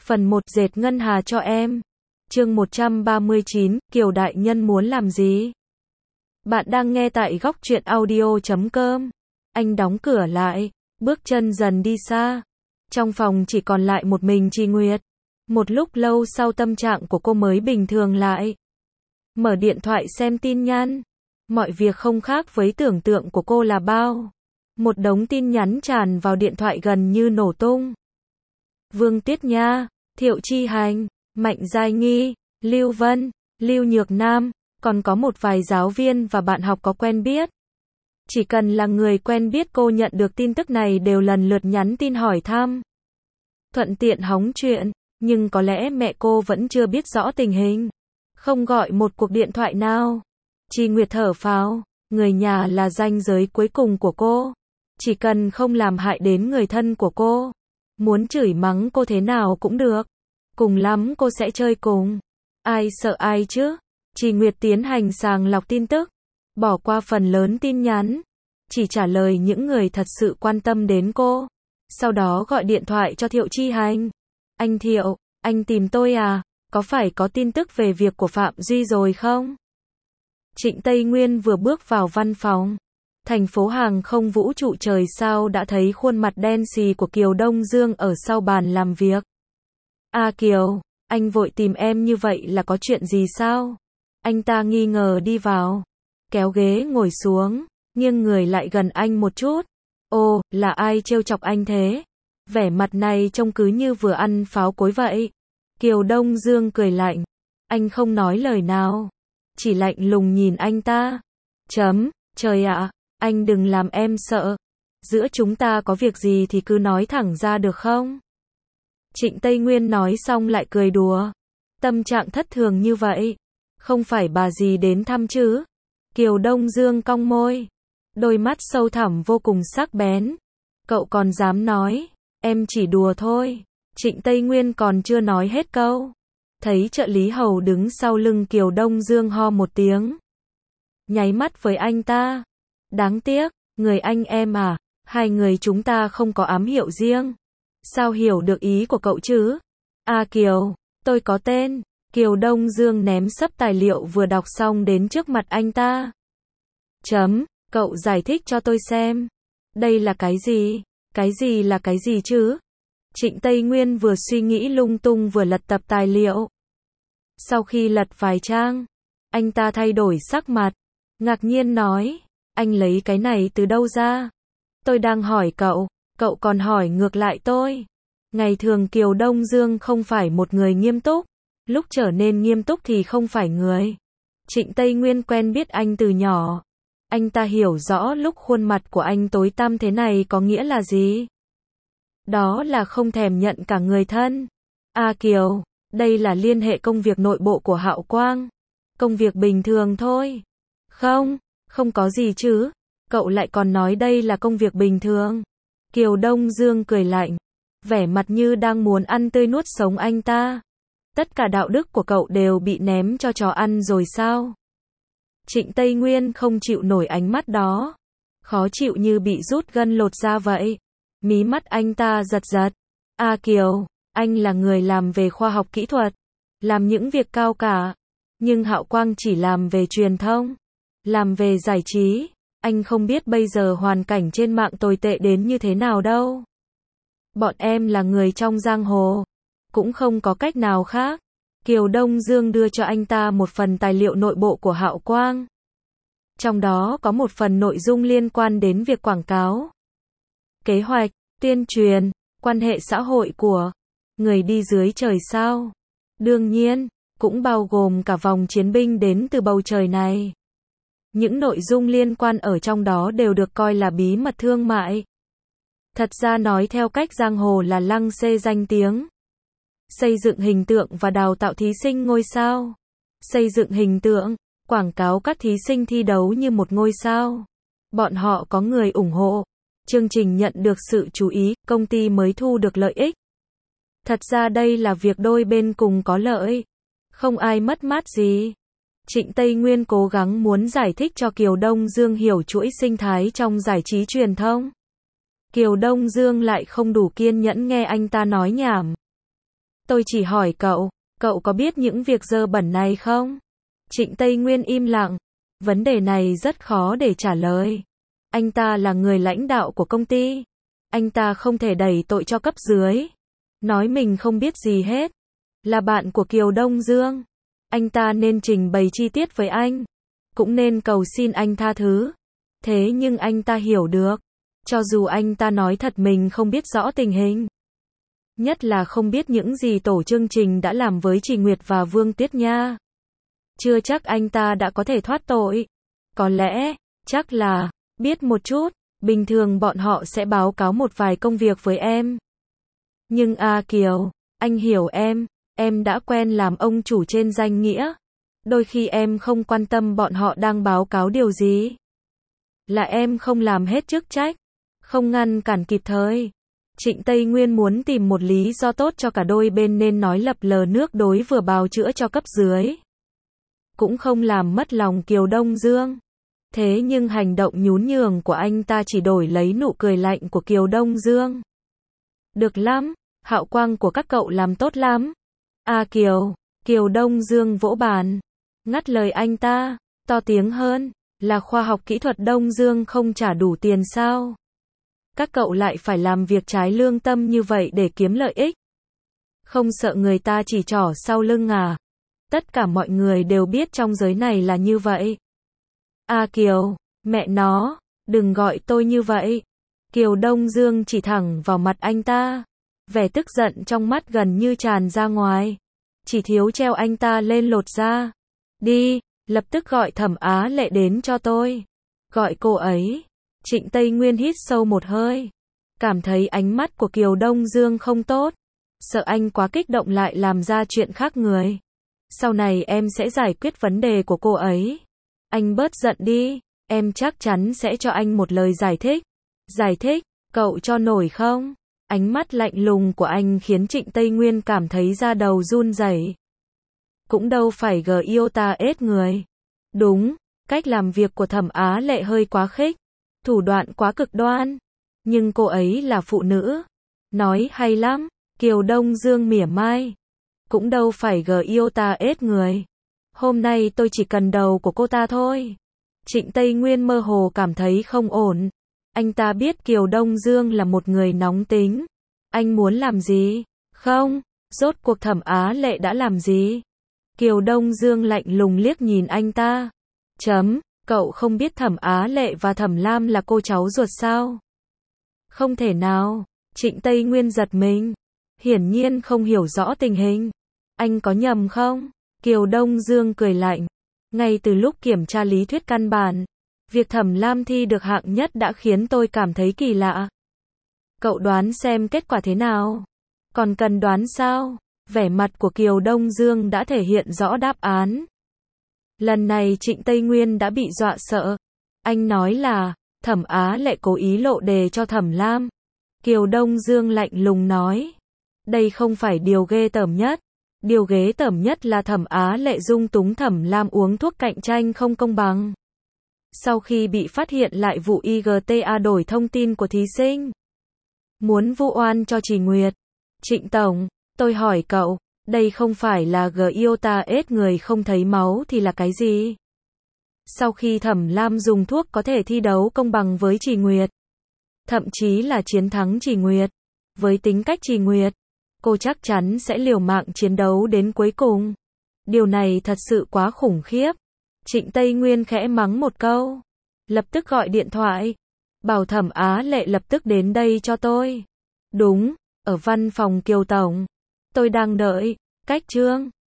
Phần 1 dệt ngân hà cho em. Chương 139, Kiều đại nhân muốn làm gì? Bạn đang nghe tại góc truyện audio.com. Anh đóng cửa lại, bước chân dần đi xa. Trong phòng chỉ còn lại một mình Tri Nguyệt. Một lúc lâu sau tâm trạng của cô mới bình thường lại. Mở điện thoại xem tin nhắn. Mọi việc không khác với tưởng tượng của cô là bao. Một đống tin nhắn tràn vào điện thoại gần như nổ tung. Vương Tuyết Nha, Thiệu Chi Hành, Mạnh Giai Nghi, Lưu Vân, Lưu Nhược Nam, còn có một vài giáo viên và bạn học có quen biết. Chỉ cần là người quen biết cô nhận được tin tức này đều lần lượt nhắn tin hỏi thăm. Thuận tiện hóng chuyện, nhưng có lẽ mẹ cô vẫn chưa biết rõ tình hình. Không gọi một cuộc điện thoại nào. Tri Nguyệt thở phào, người nhà là ranh giới cuối cùng của cô. Chỉ cần không làm hại đến người thân của cô. Muốn chửi mắng cô thế nào cũng được. Cùng lắm cô sẽ chơi cùng. Ai sợ ai chứ? Tri Nguyệt tiến hành sàng lọc tin tức. Bỏ qua phần lớn tin nhắn. Chỉ trả lời những người thật sự quan tâm đến cô. Sau đó gọi điện thoại cho Thiệu Chi Hành. Anh Thiệu, anh tìm tôi à? Có phải có tin tức về việc của Phạm Duy rồi không? Trịnh Tây Nguyên vừa bước vào văn phòng. Thành phố hàng không vũ trụ trời sao đã thấy khuôn mặt đen xì của Kiều Đông Dương ở sau bàn làm việc. À Kiều, anh vội tìm em như vậy là có chuyện gì sao? Anh ta nghi ngờ đi vào. Kéo ghế ngồi xuống, nghiêng người lại gần anh một chút. Ồ, là ai trêu chọc anh thế? Vẻ mặt này trông cứ như vừa ăn pháo cối vậy. Kiều Đông Dương cười lạnh. Anh không nói lời nào. Chỉ lạnh lùng nhìn anh ta. Trời ạ, anh đừng làm em sợ. Giữa chúng ta có việc gì thì cứ nói thẳng ra được không? Trịnh Tây Nguyên nói xong lại cười đùa. Tâm trạng thất thường như vậy. Không phải bà gì đến thăm chứ? Kiều Đông Dương cong môi. Đôi mắt sâu thẳm vô cùng sắc bén. Cậu còn dám nói, em chỉ đùa thôi. Trịnh Tây Nguyên còn chưa nói hết câu. Thấy trợ lý hầu đứng sau lưng Kiều Đông Dương ho một tiếng. Nháy mắt với anh ta. Đáng tiếc, người anh em à, hai người chúng ta không có ám hiệu riêng. Sao hiểu được ý của cậu chứ? À Kiều, tôi có tên. Kiều Đông Dương ném sấp tài liệu vừa đọc xong đến trước mặt anh ta. Cậu giải thích cho tôi xem. Đây là cái gì? Cái gì là cái gì chứ? Trịnh Tây Nguyên vừa suy nghĩ lung tung vừa lật tập tài liệu. Sau khi lật vài trang, anh ta thay đổi sắc mặt. Ngạc nhiên nói, anh lấy cái này từ đâu ra? Tôi đang hỏi cậu, cậu còn hỏi ngược lại tôi. Ngày thường Kiều Đông Dương không phải một người nghiêm túc. Lúc trở nên nghiêm túc thì không phải người. Trịnh Tây Nguyên quen biết anh từ nhỏ. Anh ta hiểu rõ lúc khuôn mặt của anh tối tăm thế này có nghĩa là gì. Đó là không thèm nhận cả người thân. À Kiều, đây là liên hệ công việc nội bộ của Hạo Quang. Công việc bình thường thôi. Không có gì chứ. Cậu lại còn nói đây là công việc bình thường. Kiều Đông Dương cười lạnh. Vẻ mặt như đang muốn ăn tươi nuốt sống anh ta. Tất cả đạo đức của cậu đều bị ném cho chó ăn rồi sao? Trịnh Tây Nguyên không chịu nổi ánh mắt đó. Khó chịu như bị rút gân lột da vậy. Mí mắt anh ta giật giật. À Kiều, anh là người làm về khoa học kỹ thuật. Làm những việc cao cả. Nhưng Hạo Quang chỉ làm về truyền thông. Làm về giải trí. Anh không biết bây giờ hoàn cảnh trên mạng tồi tệ đến như thế nào đâu. Bọn em là người trong giang hồ. Cũng không có cách nào khác. Kiều Đông Dương đưa cho anh ta một phần tài liệu nội bộ của Hạo Quang. Trong đó có một phần nội dung liên quan đến việc quảng cáo, kế hoạch, tuyên truyền, quan hệ xã hội của người đi dưới trời sao. Đương nhiên, cũng bao gồm cả vòng chiến binh đến từ bầu trời này. Những nội dung liên quan ở trong đó đều được coi là bí mật thương mại. Thật ra nói theo cách giang hồ là lăng xê danh tiếng. Xây dựng hình tượng và đào tạo thí sinh ngôi sao. Xây dựng hình tượng, quảng cáo các thí sinh thi đấu như một ngôi sao. Bọn họ có người ủng hộ. Chương trình nhận được sự chú ý, công ty mới thu được lợi ích. Thật ra đây là việc đôi bên cùng có lợi. Không ai mất mát gì. Trịnh Tây Nguyên cố gắng muốn giải thích cho Kiều Đông Dương hiểu chuỗi sinh thái trong giải trí truyền thông. Kiều Đông Dương lại không đủ kiên nhẫn nghe anh ta nói nhảm. Tôi chỉ hỏi cậu có biết những việc dơ bẩn này không? Trịnh Tây Nguyên im lặng. Vấn đề này rất khó để trả lời. Anh ta là người lãnh đạo của công ty. Anh ta không thể đẩy tội cho cấp dưới. Nói mình không biết gì hết. Là bạn của Kiều Đông Dương. Anh ta nên trình bày chi tiết với anh. Cũng nên cầu xin anh tha thứ. Thế nhưng anh ta hiểu được. Cho dù anh ta nói thật mình không biết rõ tình hình. Nhất là không biết những gì tổ chương trình đã làm với Trì Nguyệt và Vương Tuyết Nha. Chưa chắc anh ta đã có thể thoát tội. Có lẽ, chắc là, biết một chút, bình thường bọn họ sẽ báo cáo một vài công việc với em. Nhưng Kiều, anh hiểu em đã quen làm ông chủ trên danh nghĩa. Đôi khi em không quan tâm bọn họ đang báo cáo điều gì. Là em không làm hết chức trách, không ngăn cản kịp thời. Trịnh Tây Nguyên muốn tìm một lý do tốt cho cả đôi bên nên nói lập lờ nước đối vừa bào chữa cho cấp dưới. Cũng không làm mất lòng Kiều Đông Dương. Thế nhưng hành động nhún nhường của anh ta chỉ đổi lấy nụ cười lạnh của Kiều Đông Dương. Được lắm, hào quang của các cậu làm tốt lắm. Kiều Đông Dương vỗ bàn. Ngắt lời anh ta, to tiếng hơn, là khoa học kỹ thuật Đông Dương không trả đủ tiền sao? Các cậu lại phải làm việc trái lương tâm như vậy để kiếm lợi ích. Không sợ người ta chỉ trỏ sau lưng à? Tất cả mọi người đều biết trong giới này là như vậy. Kiều, mẹ nó, đừng gọi tôi như vậy. Kiều Đông Dương chỉ thẳng vào mặt anh ta. Vẻ tức giận trong mắt gần như tràn ra ngoài. Chỉ thiếu treo anh ta lên lột da. Đi, lập tức gọi Thẩm Á Lệ đến cho tôi. Gọi cô ấy. Trịnh Tây Nguyên hít sâu một hơi. Cảm thấy ánh mắt của Kiều Đông Dương không tốt. Sợ anh quá kích động lại làm ra chuyện khác người. Sau này em sẽ giải quyết vấn đề của cô ấy. Anh bớt giận đi. Em chắc chắn sẽ cho anh một lời giải thích. Giải thích, cậu cho nổi không? Ánh mắt lạnh lùng của anh khiến Trịnh Tây Nguyên cảm thấy da đầu run rẩy. Cũng đâu phải iota ết người. Đúng, cách làm việc của Thẩm Á Lệ hơi quá khích. Thủ đoạn quá cực đoan. Nhưng cô ấy là phụ nữ. Nói hay lắm. Kiều Đông Dương mỉa mai. Cũng đâu phải iota ết người. Hôm nay tôi chỉ cần đầu của cô ta thôi. Trịnh Tây Nguyên mơ hồ cảm thấy không ổn. Anh ta biết Kiều Đông Dương là một người nóng tính. Anh muốn làm gì? Không, rốt cuộc Thẩm Á Lệ đã làm gì? Kiều Đông Dương lạnh lùng liếc nhìn anh ta. Cậu không biết Thẩm Á Lệ và Thẩm Lam là cô cháu ruột sao? Không thể nào. Trịnh Tây Nguyên giật mình. Hiển nhiên không hiểu rõ tình hình. Anh có nhầm không? Kiều Đông Dương cười lạnh. Ngay từ lúc kiểm tra lý thuyết căn bản, việc Thẩm Lam thi được hạng nhất đã khiến tôi cảm thấy kỳ lạ. Cậu đoán xem kết quả thế nào? Còn cần đoán sao? Vẻ mặt của Kiều Đông Dương đã thể hiện rõ đáp án. Lần này Trịnh Tây Nguyên đã bị dọa sợ. Anh nói là, Thẩm Á Lệ cố ý lộ đề cho Thẩm Lam. Kiều Đông Dương lạnh lùng nói. Đây không phải điều ghê tởm nhất. Điều ghê tởm nhất là Thẩm Á Lệ dung túng Thẩm Lam uống thuốc cạnh tranh không công bằng. Sau khi bị phát hiện lại vụ IGTA đổi thông tin của thí sinh. Muốn vu oan cho Trì Nguyệt. Trịnh Tổng, tôi hỏi cậu, đây không phải là iota ết người không thấy máu thì là cái gì? Sau khi Thẩm Lam dùng thuốc có thể thi đấu công bằng với Trì Nguyệt. Thậm chí là chiến thắng Trì Nguyệt. Với tính cách Trì Nguyệt, cô chắc chắn sẽ liều mạng chiến đấu đến cuối cùng. Điều này thật sự quá khủng khiếp. Trịnh Tây Nguyên khẽ mắng một câu. Lập tức gọi điện thoại. Bảo Thẩm Á Lệ lập tức đến đây cho tôi. Đúng, ở văn phòng Kiều Tổng. Tôi đang đợi. Cách chương.